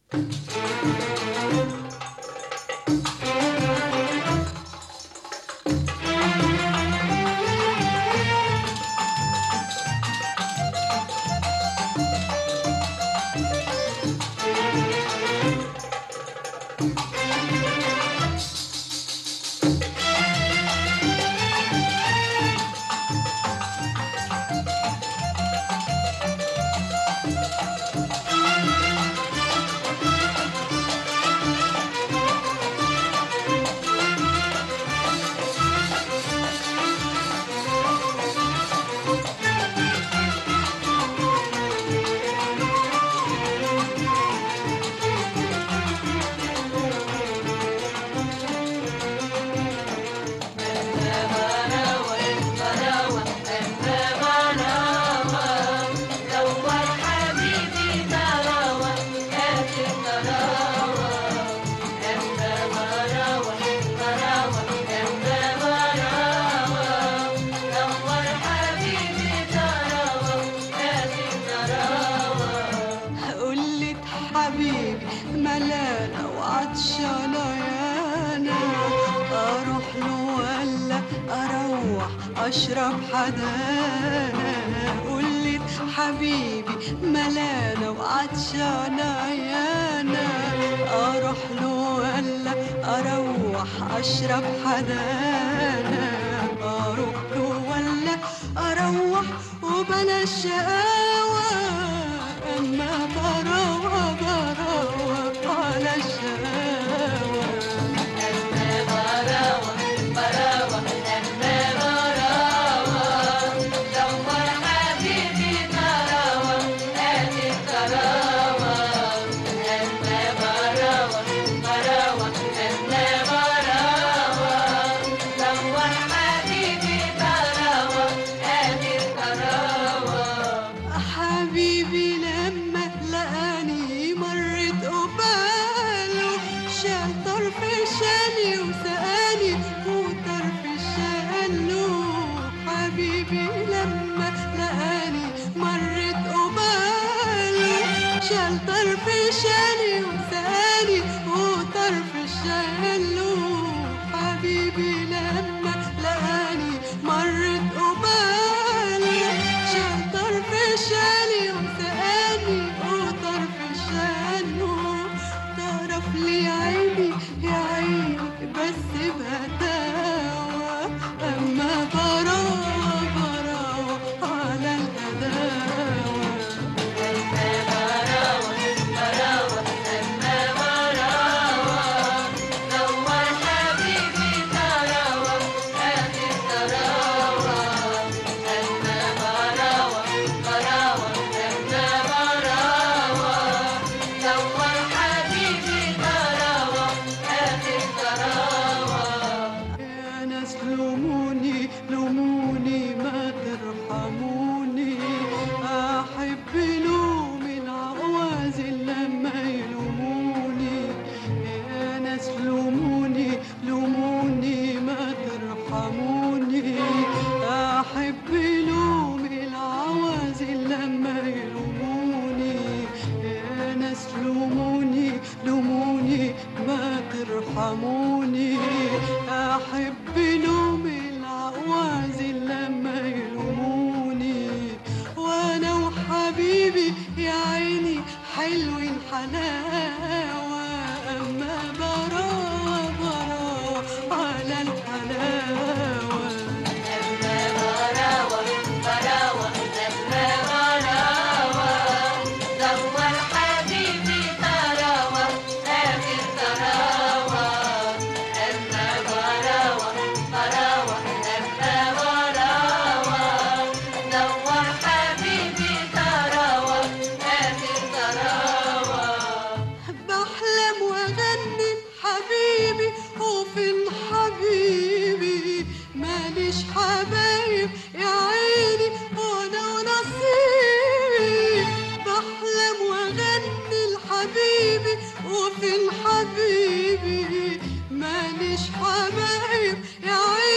ملانة وعطشانة يانا، أروح له ولا أروح أشرب حدانا؟ قولي حبيبي ملانة وعطشانة يانا، أروح له ولا أروح أشرب حدانا؟ أروح له ولا أروح وبلا شقاوة، أما بروح على الشقاوة. أما بروح أما بروح دور حبيبي تراوح هات التراوح. أما بروح أما بروح دور حبيبي تراوح هات التراوح. حبيبي لما لقاني مرت قباله، شال طرف شالي وسقاني وطرف شاله. حبيبي لما لقاني مرت قباله، شال طرف شالي وسقاني وطرف شاله. حبيبي لما لقاني مرت قباله، شال طرف شالي وسقاني وطرف شاله. تعرف لي عيني يا عيني بس بهداوة، أما بروح على الهداوة. أما بروح أما بروح دور حبيبي تراوح هات التراوح. أما بروح أما بروح دور حبيبي تراوح هات التراوح. يا ناس لوموني لوموني ما ترحموني، أحب لوم العوازل لما يلوموني. يا ناس لوموني لوموني ما ترحموني، أحب لوم العوازل لما يلوموني. يا ناس لوموني لوموني ما ترحموني، أحب لوم العوازل لما يلوموني. وأنا وحبيبي يا عيني حلوين حلاوة، أما بروح على الحلاوة. أما بروح أما بروح دور حبيبي تراوح هات التراوح. أما بروح أما بروح دور حبيبي تراوح هات التراوح. بحلم وأغني حبيبي وفين حبيبي؟ ماليش حبايب يا عيني وأنا ونصيبي. بحلم وأغني لحبيبي وفين حبيبي؟ ماليش حبايب يا عيني